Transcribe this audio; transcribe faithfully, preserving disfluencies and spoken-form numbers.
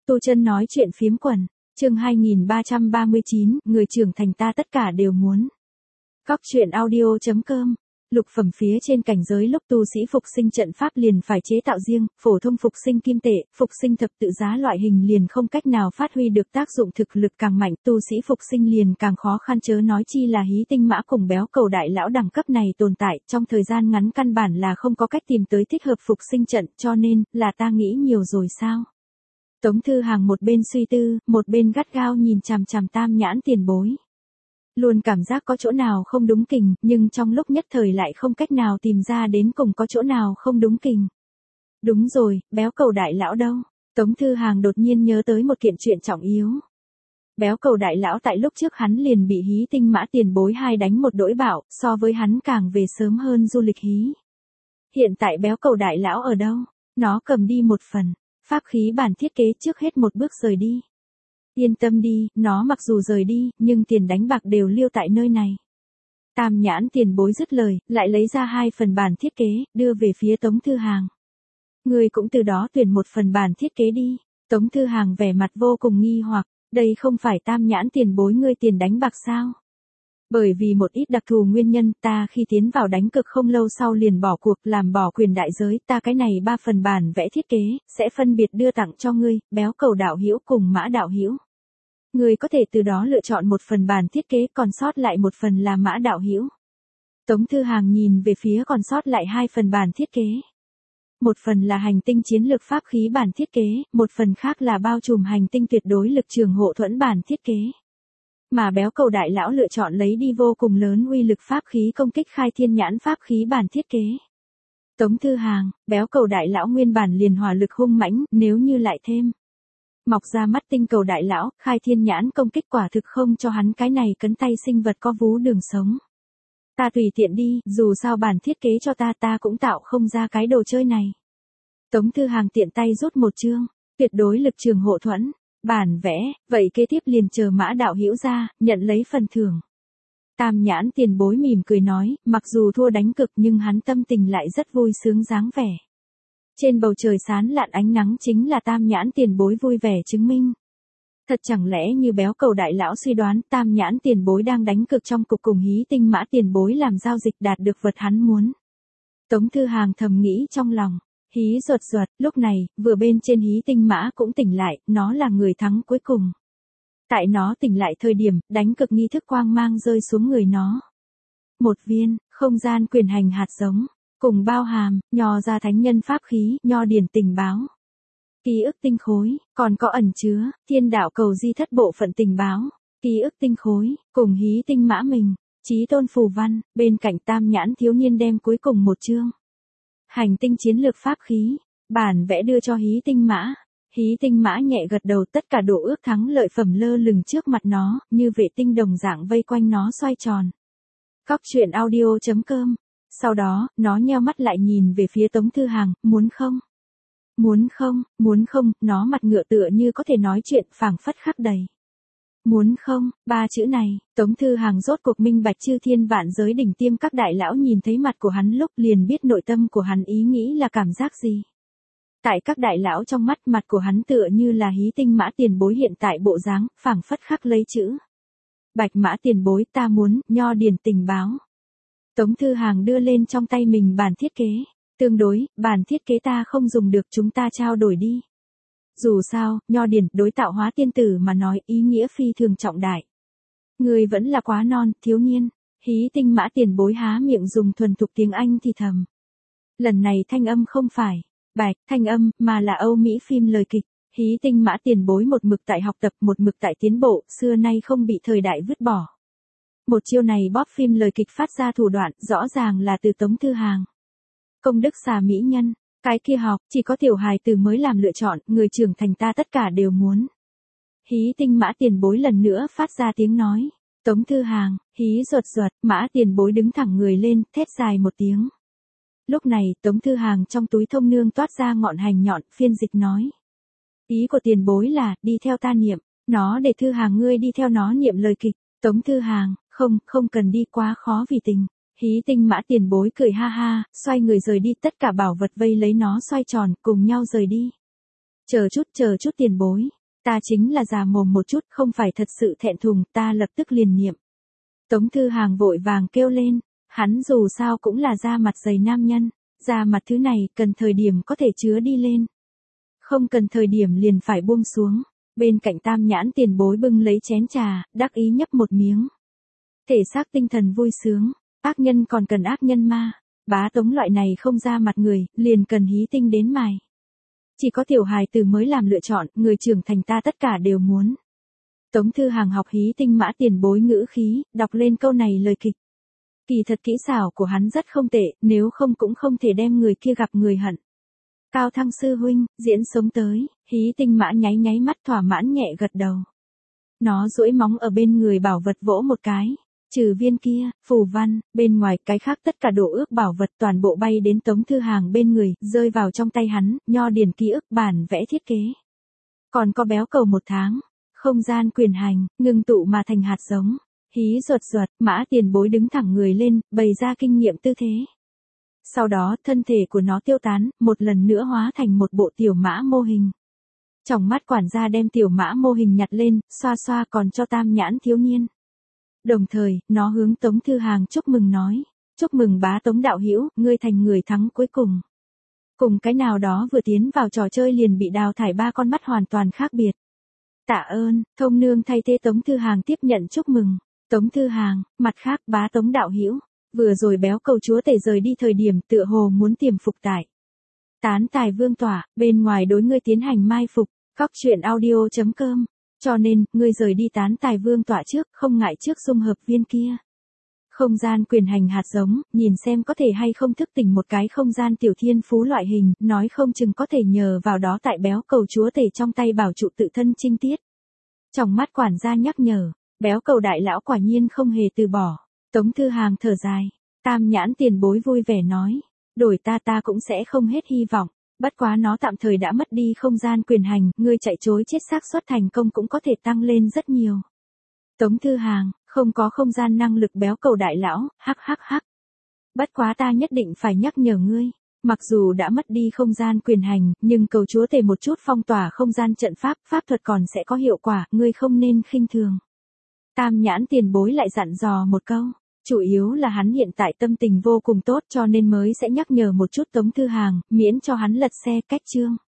Tu Chân nói chuyện phiếm quần, chương hai nghìn ba trăm ba mươi chín, người trưởng thành ta tất cả đều muốn. Góc truyện audio.com. Lục phẩm phía trên cảnh giới lúc tu sĩ phục sinh trận pháp liền phải chế tạo riêng, phổ thông phục sinh kim tệ, phục sinh thập tự giá loại hình liền không cách nào phát huy được tác dụng, thực lực càng mạnh tu sĩ phục sinh liền càng khó khăn, chớ nói chi là hí tinh mã cùng béo cầu đại lão đẳng cấp này tồn tại, trong thời gian ngắn căn bản là không có cách tìm tới thích hợp phục sinh trận, cho nên, là ta nghĩ nhiều rồi sao? Tống Thư Hàng một bên suy tư, một bên gắt gao nhìn chằm chằm Tam Nhãn tiền bối. Luôn cảm giác có chỗ nào không đúng kình, nhưng trong lúc nhất thời lại không cách nào tìm ra đến cùng có chỗ nào không đúng kình. Đúng rồi, béo cầu đại lão đâu? Tống Thư Hàng đột nhiên nhớ tới một kiện chuyện trọng yếu. Béo cầu đại lão tại lúc trước hắn liền bị hí tinh mã tiền bối hai đánh một đỗi bạo, so với hắn càng về sớm hơn du lịch hí. Hiện tại béo cầu đại lão ở đâu? Nó cầm đi một phần. Pháp khí bản thiết kế trước hết một bước rời đi. Yên tâm đi, nó mặc dù rời đi, nhưng tiền đánh bạc đều lưu tại nơi này. Tam Nhãn tiền bối dứt lời, lại lấy ra hai phần bản thiết kế, đưa về phía Tống Thư Hàng. Người cũng từ đó tuyển một phần bản thiết kế đi. Tống Thư Hàng vẻ mặt vô cùng nghi hoặc, đây không phải Tam Nhãn tiền bối ngươi tiền đánh bạc sao? Bởi vì một ít đặc thù nguyên nhân, ta khi tiến vào đánh cực không lâu sau liền bỏ cuộc, làm bỏ quyền đại giới, ta cái này ba phần bản vẽ thiết kế, sẽ phân biệt đưa tặng cho ngươi, béo cầu đạo hữu cùng mã đạo hữu. Ngươi có thể từ đó lựa chọn một phần bản thiết kế, còn sót lại một phần là mã đạo hữu. Tống Thư Hàng nhìn về phía còn sót lại hai phần bản thiết kế. Một phần là hành tinh chiến lược pháp khí bản thiết kế, một phần khác là bao trùm hành tinh tuyệt đối lực trường hộ thuẫn bản thiết kế. Mà béo cầu đại lão lựa chọn lấy đi vô cùng lớn uy lực pháp khí công kích khai thiên nhãn pháp khí bản thiết kế. Tống Thư Hàng, béo cầu đại lão nguyên bản liền hỏa lực hung mãnh, nếu như lại thêm mọc ra mắt tinh cầu đại lão, khai thiên nhãn công kích quả thực không cho hắn cái này cấn tay sinh vật có vú đường sống. Ta tùy tiện đi, dù sao bản thiết kế cho ta ta cũng tạo không ra cái đồ chơi này. Tống Thư Hàng tiện tay rút một chương, tuyệt đối lực trường hộ thuẫn. Bản vẽ, vậy kế tiếp liền chờ mã đạo hữu ra, nhận lấy phần thưởng. Tam Nhãn tiền bối mỉm cười nói, mặc dù thua đánh cực nhưng hắn tâm tình lại rất vui sướng dáng vẻ. Trên bầu trời sán lạn ánh nắng chính là Tam Nhãn tiền bối vui vẻ chứng minh. Thật chẳng lẽ như béo cầu đại lão suy đoán, Tam Nhãn tiền bối đang đánh cực trong cục cùng hí tinh mã tiền bối làm giao dịch đạt được vật hắn muốn. Tống Thư Hàng thầm nghĩ trong lòng. Hí ruột ruột, lúc này, vừa bên trên hí tinh mã cũng tỉnh lại, nó là người thắng cuối cùng. Tại nó tỉnh lại thời điểm, đánh cực nghi thức quang mang rơi xuống người nó. Một viên, không gian quyền hành hạt giống, cùng bao hàm, nho ra thánh nhân pháp khí, nho điển tình báo. Ký ức tinh khối, còn có ẩn chứa, thiên đạo cầu di thất bộ phận tình báo. Ký ức tinh khối, cùng hí tinh mã mình, chí tôn phù văn, bên cạnh Tam Nhãn thiếu niên đem cuối cùng một chương. Hành tinh chiến lược pháp khí, bản vẽ đưa cho hí tinh mã. Hí tinh mã nhẹ gật đầu, tất cả đồ ước thắng lợi phẩm lơ lửng trước mặt nó, như vệ tinh đồng dạng vây quanh nó xoay tròn. Góc truyện audio.com. Sau đó, nó nheo mắt lại nhìn về phía Tống Thư Hàng, muốn không? Muốn không, muốn không, nó mặt ngựa tựa như có thể nói chuyện, phảng phất khắc đầy. Muốn không, ba chữ này, Tống Thư Hàng rốt cuộc minh bạch, chư thiên vạn giới đỉnh tiêm các đại lão nhìn thấy mặt của hắn lúc liền biết nội tâm của hắn ý nghĩ là cảm giác gì. Tại các đại lão trong mắt, mặt của hắn tựa như là hí tinh mã tiền bối hiện tại bộ dáng, phảng phất khắc lấy chữ. Bạch mã tiền bối, ta muốn, nho điển tình báo. Tống Thư Hàng đưa lên trong tay mình bản thiết kế. Tương đối, bản thiết kế ta không dùng được, chúng ta trao đổi đi. Dù sao, nho điển, đối tạo hóa tiên tử mà nói, ý nghĩa phi thường trọng đại. Người vẫn là quá non, thiếu niên. Hí tinh mã tiền bối há miệng dùng thuần thục tiếng Anh thì thầm. Lần này thanh âm không phải bạch thanh âm, mà là Âu Mỹ phim lời kịch. Hí tinh mã tiền bối một mực tại học tập, một mực tại tiến bộ, xưa nay không bị thời đại vứt bỏ. Một chiêu này bóp phim lời kịch phát ra thủ đoạn, rõ ràng là từ Tống Thư Hàng. Công đức xà mỹ nhân. Cái kia học, chỉ có tiểu hài tử mới làm lựa chọn, người trưởng thành ta tất cả đều muốn. Hí tinh mã tiền bối lần nữa phát ra tiếng nói. Tống Thư Hàng, hí ruột ruột, mã tiền bối đứng thẳng người lên, thét dài một tiếng. Lúc này, Tống Thư Hàng trong túi thông nương toát ra ngọn hành nhọn, phiên dịch nói. Ý của tiền bối là, đi theo ta niệm, nó để Thư Hàng ngươi đi theo nó niệm lời kịch. Tống Thư Hàng, không, không cần đi, quá khó vì tình. Hí tinh mã tiền bối cười ha ha, xoay người rời đi, tất cả bảo vật vây lấy nó xoay tròn, cùng nhau rời đi. Chờ chút, chờ chút tiền bối. Ta chính là già mồm một chút, không phải thật sự thẹn thùng, ta lập tức liền niệm. Tống Thư Hàng vội vàng kêu lên, hắn dù sao cũng là da mặt dày nam nhân, da mặt thứ này cần thời điểm có thể chứa đi lên. Không cần thời điểm liền phải buông xuống. Bên cạnh Tam Nhãn Tiền Bối bưng lấy chén trà, đắc ý nhấp một miếng. Thể xác tinh thần vui sướng, ác nhân còn cần ác nhân ma, Bá Tống loại này không ra mặt người, liền cần hí tinh đến mài. Chỉ có tiểu hài tử mới làm lựa chọn, người trưởng thành ta tất cả đều muốn. Tống Thư Hàng học hí tinh Mã Tiền Bối ngữ khí, đọc lên câu này lời kịch. Kỳ thật kỹ xảo của hắn rất không tệ, nếu không cũng không thể đem người kia gặp người hận. Cao Thăng sư huynh, diễn sống tới, hí tinh Mã nháy nháy mắt thỏa mãn nhẹ gật đầu. Nó duỗi móng ở bên người bảo vật vỗ một cái. Trừ viên kia, phù văn, bên ngoài cái khác tất cả đồ ước bảo vật toàn bộ bay đến Tống Thư Hàng bên người, rơi vào trong tay hắn, nho điển ký ức bản vẽ thiết kế. Còn có béo cầu một tháng, không gian quyền hành, ngưng tụ mà thành hạt giống, hí ruột ruột, Mã Tiền Bối đứng thẳng người lên, bày ra kinh nghiệm tư thế. Sau đó thân thể của nó tiêu tán, một lần nữa hóa thành một bộ tiểu mã mô hình. Trong mắt quản gia đem tiểu mã mô hình nhặt lên, xoa xoa còn cho Tam Nhãn thiếu niên. Đồng thời, nó hướng Tống Thư Hàng chúc mừng nói, chúc mừng bá Tống đạo hữu, ngươi thành người thắng cuối cùng. Cùng cái nào đó vừa tiến vào trò chơi liền bị đào thải ba con mắt hoàn toàn khác biệt. Tạ ơn, Thông nương thay thế Tống Thư Hàng tiếp nhận chúc mừng. Tống Thư Hàng, mặt khác bá Tống đạo hữu, vừa rồi béo cầu chúa tể rời đi thời điểm tựa hồ muốn tiềm phục tại Tán Tài Vương tỏa, bên ngoài đối ngươi tiến hành mai phục, cóc truyện audio chấm com. Cho nên, ngươi rời đi Tán Tài Vương tọa trước, không ngại trước dung hợp viên kia. Không gian quyền hành hạt giống, nhìn xem có thể hay không thức tỉnh một cái không gian tiểu thiên phú loại hình, nói không chừng có thể nhờ vào đó tại béo cầu chúa tể trong tay bảo trụ tự thân trinh tiết. Trong mắt quản gia nhắc nhở, béo cầu đại lão quả nhiên không hề từ bỏ. Tống Thư Hàng thở dài, Tam Nhãn Tiền Bối vui vẻ nói, đổi ta ta cũng sẽ không hết hy vọng. Bất quá nó tạm thời đã mất đi không gian quyền hành, ngươi chạy trối chết xác suất thành công cũng có thể tăng lên rất nhiều. Tống Thư Hàng, không có không gian năng lực béo cầu đại lão, hắc hắc hắc. Bất quá ta nhất định phải nhắc nhở ngươi, mặc dù đã mất đi không gian quyền hành, nhưng cầu chúa tể một chút phong tỏa không gian trận pháp, pháp thuật còn sẽ có hiệu quả, ngươi không nên khinh thường. Tam Nhãn Tiền Bối lại dặn dò một câu. Chủ yếu là hắn hiện tại tâm tình vô cùng tốt cho nên mới sẽ nhắc nhở một chút Tống Thư Hàng, miễn cho hắn lật xe cách chương.